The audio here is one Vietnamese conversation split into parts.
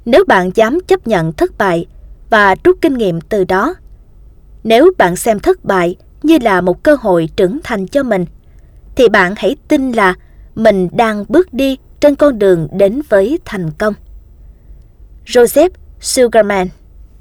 Nếu bạn dám chấp nhận thất bại và rút kinh nghiệm từ đó, nếu bạn xem thất bại như là một cơ hội trưởng thành cho mình, thì bạn hãy tin là mình đang bước đi trên con đường đến với thành công. Joseph Sugarman.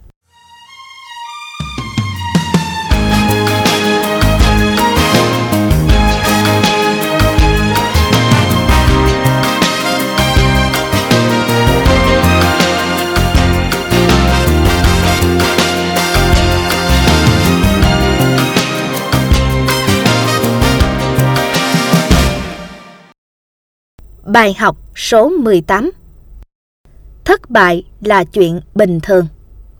Bài học số 18. Thất bại là chuyện bình thường.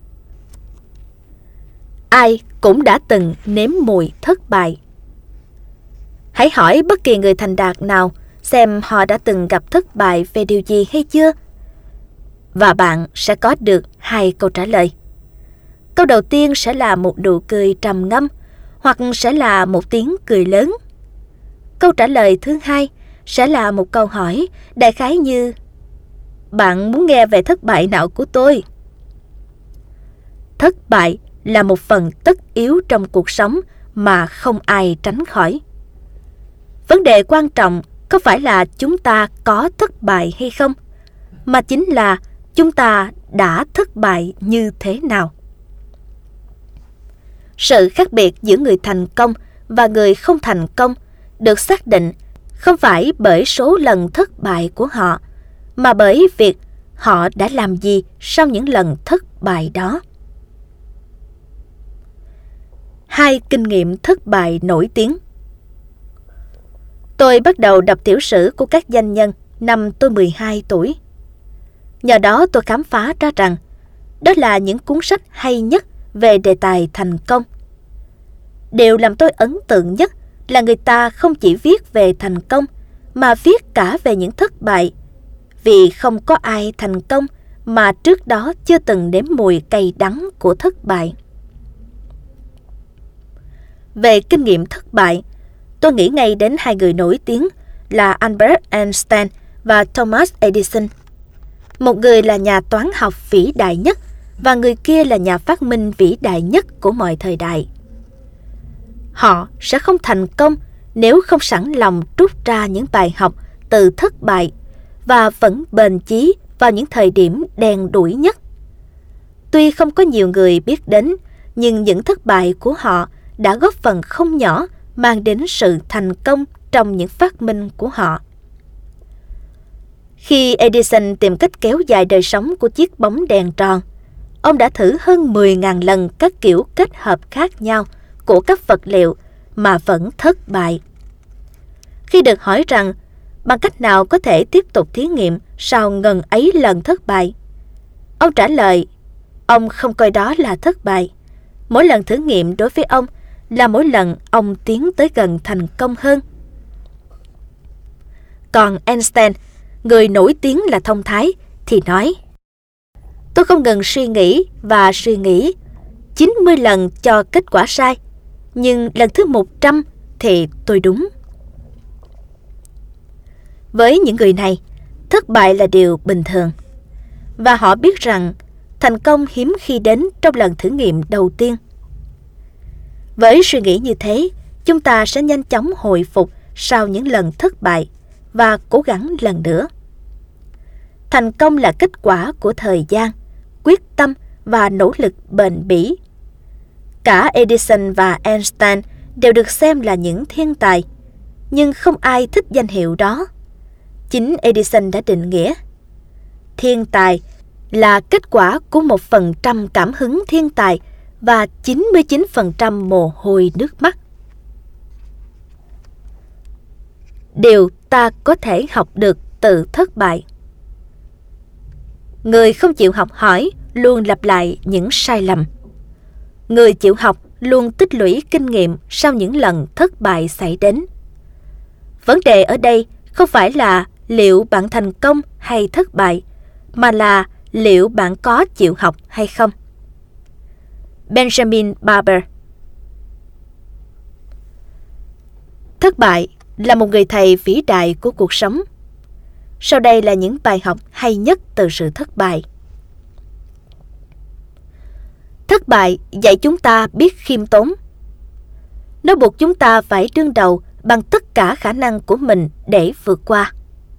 Ai cũng đã từng nếm mùi thất bại. Hãy hỏi bất kỳ người thành đạt nào xem họ đã từng gặp thất bại về điều gì hay chưa, và bạn sẽ có được 2 câu trả lời. Câu đầu tiên sẽ là một nụ cười trầm ngâm, hoặc sẽ là một tiếng cười lớn. Câu trả lời thứ hai sẽ là một câu hỏi đại khái như: bạn muốn nghe về thất bại nào của tôi? Thất bại là một phần tất yếu trong cuộc sống mà không ai tránh khỏi. Vấn đề quan trọng không phải là chúng ta có thất bại hay không, mà chính là chúng ta đã thất bại như thế nào. Sự khác biệt giữa người thành công và người không thành công được xác định không phải bởi số lần thất bại của họ, mà bởi việc họ đã làm gì sau những lần thất bại đó. 2 kinh nghiệm thất bại nổi tiếng. Tôi bắt đầu đọc tiểu sử của các doanh nhân năm tôi 12 tuổi. Nhờ đó tôi khám phá ra rằng đó là những cuốn sách hay nhất về đề tài thành công. Điều làm tôi ấn tượng nhất là người ta không chỉ viết về thành công, mà viết cả về những thất bại, vì không có ai thành công mà trước đó chưa từng nếm mùi cay đắng của thất bại. Về kinh nghiệm thất bại, tôi nghĩ ngay đến 2 người nổi tiếng là Albert Einstein và Thomas Edison. Một người là nhà toán học vĩ đại nhất, và người kia là nhà phát minh vĩ đại nhất của mọi thời đại. Họ sẽ không thành công nếu không sẵn lòng rút ra những bài học từ thất bại và vẫn bền chí vào những thời điểm đen đủi nhất. Tuy không có nhiều người biết đến, nhưng những thất bại của họ đã góp phần không nhỏ mang đến sự thành công trong những phát minh của họ. Khi Edison tìm cách kéo dài đời sống của chiếc bóng đèn tròn, ông đã thử hơn 10.000 lần các kiểu kết hợp khác nhau của các vật liệu mà vẫn thất bại. Khi được hỏi rằng bằng cách nào có thể tiếp tục thí nghiệm sau ngần ấy lần thất bại, ông trả lời ông không coi đó là thất bại. Mỗi lần thử nghiệm đối với ông là mỗi lần ông tiến tới gần thành công hơn. Còn Einstein, người nổi tiếng là thông thái, thì nói: tôi không ngừng suy nghĩ và suy nghĩ 90 lần cho kết quả sai, nhưng lần thứ 100 thì tôi đúng. Với những người này, thất bại là điều bình thường, và họ biết rằng thành công hiếm khi đến trong lần thử nghiệm đầu tiên. Với suy nghĩ như thế, chúng ta sẽ nhanh chóng hồi phục sau những lần thất bại và cố gắng lần nữa. Thành công là kết quả của thời gian, quyết tâm và nỗ lực bền bỉ. Cả Edison và Einstein đều được xem là những thiên tài, nhưng không ai thích danh hiệu đó. Chính Edison đã định nghĩa: thiên tài là kết quả của 1% cảm hứng thiên tài và 99% mồ hôi nước mắt. Điều ta có thể học được từ thất bại. Người không chịu học hỏi luôn lặp lại những sai lầm. Người chịu học luôn tích lũy kinh nghiệm sau những lần thất bại xảy đến. Vấn đề ở đây không phải là liệu bạn thành công hay thất bại, mà là liệu bạn có chịu học hay không. Benjamin Barber. Thất bại là một người thầy vĩ đại của cuộc sống. Sau đây là những bài học hay nhất từ sự thất bại. Thất bại dạy chúng ta biết khiêm tốn. Nó buộc chúng ta phải đương đầu bằng tất cả khả năng của mình để vượt qua.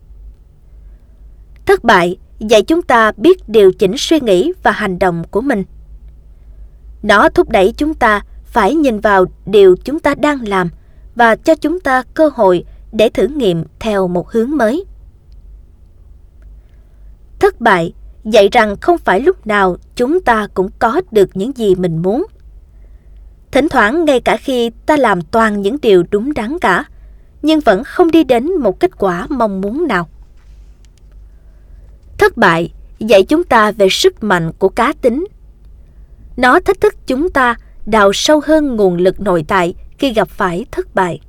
Thất bại dạy chúng ta biết điều chỉnh suy nghĩ và hành động của mình. Nó thúc đẩy chúng ta phải nhìn vào điều chúng ta đang làm và cho chúng ta cơ hội để thử nghiệm theo một hướng mới. Thất bại dạy rằng không phải lúc nào chúng ta cũng có được những gì mình muốn. Thỉnh thoảng ngay cả khi ta làm toàn những điều đúng đắn cả, nhưng vẫn không đi đến một kết quả mong muốn nào. Thất bại dạy chúng ta về sức mạnh của cá tính. Nó thách thức chúng ta đào sâu hơn nguồn lực nội tại khi gặp phải thất bại.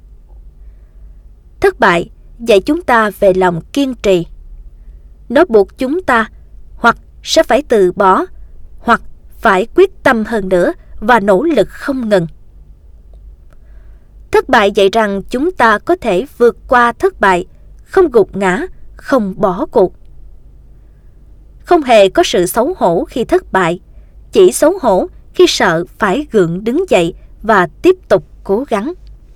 Thất bại dạy chúng ta về lòng kiên trì. Nó buộc chúng ta hoặc sẽ phải từ bỏ, hoặc phải quyết tâm hơn nữa và nỗ lực không ngừng. Thất bại dạy rằng chúng ta có thể vượt qua thất bại, không gục ngã, không bỏ cuộc. Không hề có sự xấu hổ khi thất bại, chỉ xấu hổ khi sợ phải gượng đứng dậy và tiếp tục cố gắng.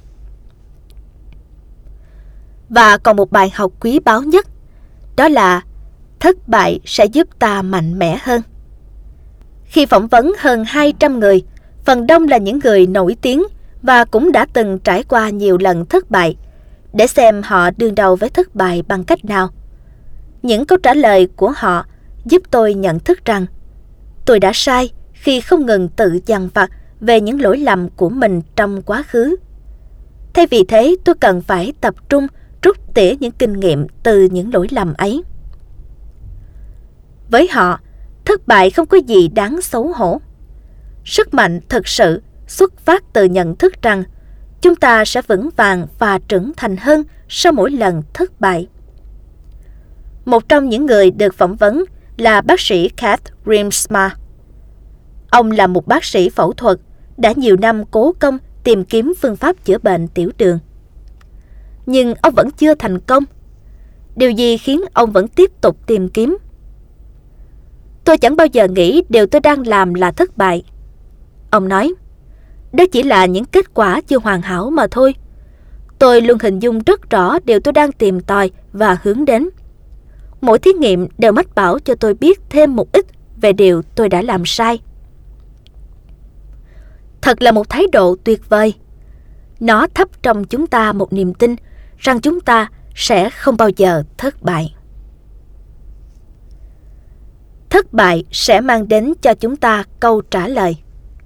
Và còn một bài học quý báu nhất, đó là thất bại sẽ giúp ta mạnh mẽ hơn. Khi phỏng vấn hơn 200 người, phần đông là những người nổi tiếng và cũng đã từng trải qua nhiều lần thất bại, để xem họ đương đầu với thất bại bằng cách nào. Những câu trả lời của họ giúp tôi nhận thức rằng tôi đã sai khi không ngừng tự dằn vặt về những lỗi lầm của mình trong quá khứ. Thay vì thế, tôi cần phải tập trung rút tỉa những kinh nghiệm từ những lỗi lầm ấy. Với họ, thất bại không có gì đáng xấu hổ. Sức mạnh thực sự xuất phát từ nhận thức rằng chúng ta sẽ vững vàng và trưởng thành hơn sau mỗi lần thất bại. Một trong những người được phỏng vấn là bác sĩ Kath Grimsma. Ông là một bác sĩ phẫu thuật, đã nhiều năm cố công tìm kiếm phương pháp chữa bệnh tiểu đường. Nhưng ông vẫn chưa thành công. Điều gì khiến ông vẫn tiếp tục tìm kiếm? Tôi chẳng bao giờ nghĩ điều tôi đang làm là thất bại. Ông nói, đó chỉ là những kết quả chưa hoàn hảo mà thôi. Tôi luôn hình dung rất rõ điều tôi đang tìm tòi và hướng đến. Mỗi thí nghiệm đều mách bảo cho tôi biết thêm một ít về điều tôi đã làm sai. Thật là một thái độ tuyệt vời. Nó thắp trong chúng ta một niềm tin rằng chúng ta sẽ không bao giờ thất bại. Thất bại sẽ mang đến cho chúng ta câu trả lời.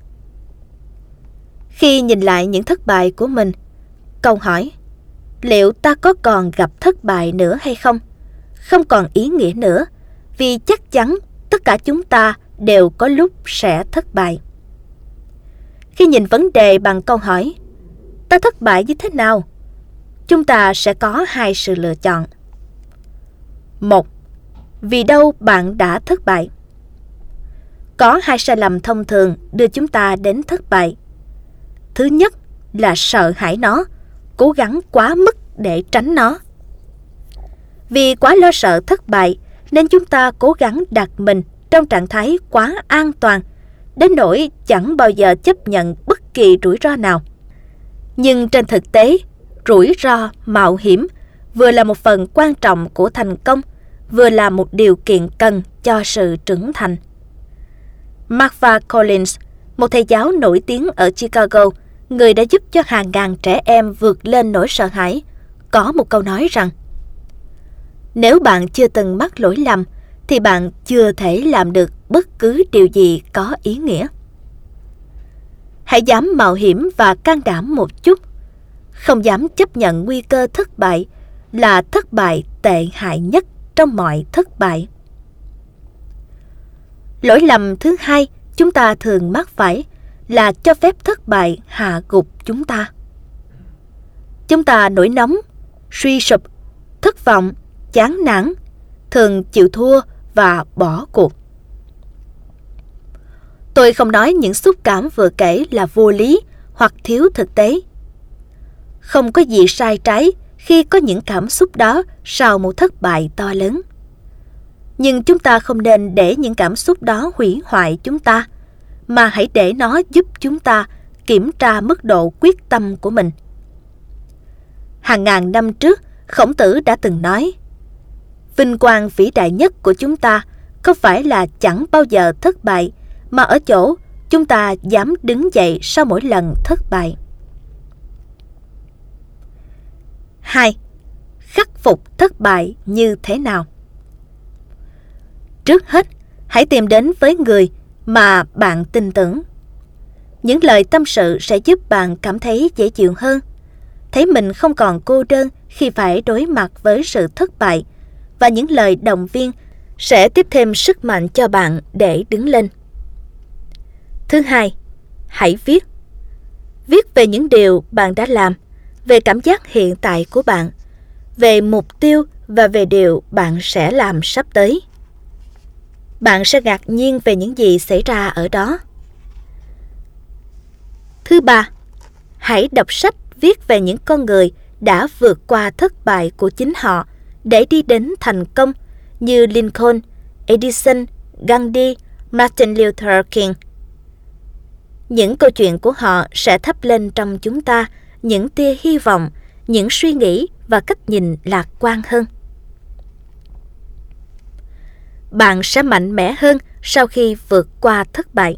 Khi nhìn lại những thất bại của mình, câu hỏi liệu ta có còn gặp thất bại nữa hay không còn ý nghĩa nữa, vì chắc chắn tất cả chúng ta đều có lúc sẽ thất bại. Khi nhìn vấn đề bằng câu hỏi ta thất bại như thế nào, chúng ta sẽ có hai sự lựa chọn. 1. Vì đâu bạn đã thất bại? Có hai sai lầm thông thường đưa chúng ta đến thất bại. Thứ nhất là sợ hãi nó, cố gắng quá mức để tránh nó. Vì quá lo sợ thất bại nên chúng ta cố gắng đặt mình trong trạng thái quá an toàn, đến nỗi chẳng bao giờ chấp nhận bất kỳ rủi ro nào. Nhưng trên thực tế, rủi ro, mạo hiểm vừa là một phần quan trọng của thành công, vừa là một điều kiện cần cho sự trưởng thành. Marva Collins, một thầy giáo nổi tiếng ở Chicago, người đã giúp cho hàng ngàn trẻ em vượt lên nỗi sợ hãi, có một câu nói rằng: nếu bạn chưa từng mắc lỗi lầm, thì bạn chưa thể làm được bất cứ điều gì có ý nghĩa. Hãy dám mạo hiểm và can đảm một chút. Không dám chấp nhận nguy cơ thất bại là thất bại tệ hại nhất trong mọi thất bại. Lỗi lầm thứ hai chúng ta thường mắc phải là cho phép thất bại hạ gục chúng ta. Chúng ta nổi nóng, suy sụp, thất vọng, chán nản, thường chịu thua và bỏ cuộc. Tôi không nói những xúc cảm vừa kể là vô lý hoặc thiếu thực tế. Không có gì sai trái khi có những cảm xúc đó sau một thất bại to lớn. Nhưng chúng ta không nên để những cảm xúc đó hủy hoại chúng ta, mà hãy để nó giúp chúng ta kiểm tra mức độ quyết tâm của mình. Hàng ngàn năm trước, Khổng Tử đã từng nói, vinh quang vĩ đại nhất của chúng ta không phải là chẳng bao giờ thất bại, mà ở chỗ chúng ta dám đứng dậy sau mỗi lần thất bại. 2. Khắc phục thất bại như thế nào? Trước hết, hãy tìm đến với người mà bạn tin tưởng. Những lời tâm sự sẽ giúp bạn cảm thấy dễ chịu hơn, thấy mình không còn cô đơn khi phải đối mặt với sự thất bại, và những lời động viên sẽ tiếp thêm sức mạnh cho bạn để đứng lên. Thứ hai, hãy viết. Viết về những điều bạn đã làm, về cảm giác hiện tại của bạn, về mục tiêu và về điều bạn sẽ làm sắp tới. Bạn sẽ ngạc nhiên về những gì xảy ra ở đó. Thứ ba, hãy đọc sách viết về những con người đã vượt qua thất bại của chính họ để đi đến thành công, như Lincoln, Edison, Gandhi, Martin Luther King. Những câu chuyện của họ sẽ thắp lên trong chúng ta những tia hy vọng, những suy nghĩ và cách nhìn lạc quan hơn. Bạn sẽ mạnh mẽ hơn sau khi vượt qua thất bại.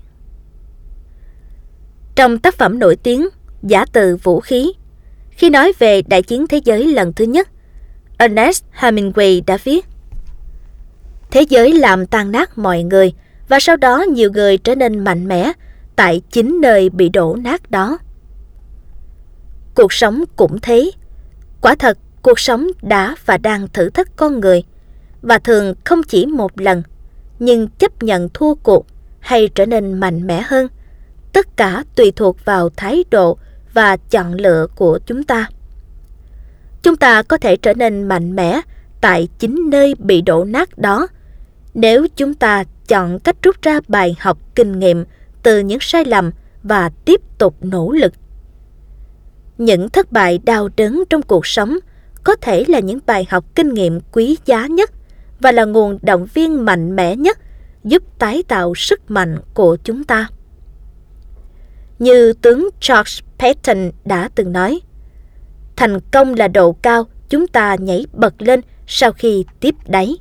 Trong tác phẩm nổi tiếng Giả từ vũ khí, khi nói về Đại chiến thế giới lần thứ nhất, Ernest Hemingway đã viết: thế giới làm tan nát mọi người, và sau đó nhiều người trở nên mạnh mẽ tại chính nơi bị đổ nát đó. Cuộc sống cũng thế. Quả thật, cuộc sống đã và đang thử thách con người, và thường không chỉ một lần, nhưng chấp nhận thua cuộc hay trở nên mạnh mẽ hơn, tất cả tùy thuộc vào thái độ và chọn lựa của chúng ta. Chúng ta có thể trở nên mạnh mẽ tại chính nơi bị đổ nát đó nếu chúng ta chọn cách rút ra bài học kinh nghiệm từ những sai lầm và tiếp tục nỗ lực. Những thất bại đau đớn trong cuộc sống có thể là những bài học kinh nghiệm quý giá nhất và là nguồn động viên mạnh mẽ nhất giúp tái tạo sức mạnh của chúng ta. Như tướng George Patton đã từng nói, thành công là độ cao chúng ta nhảy bật lên sau khi tiếp đáy.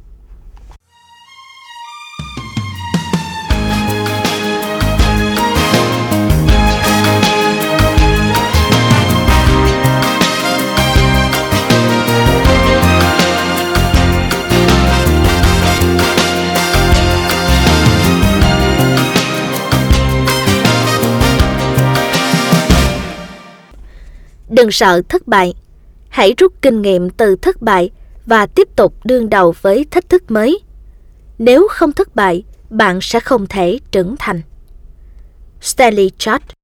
Đừng sợ thất bại. Hãy rút kinh nghiệm từ thất bại và tiếp tục đương đầu với thách thức mới. Nếu không thất bại, bạn sẽ không thể trưởng thành. Stanley Chart.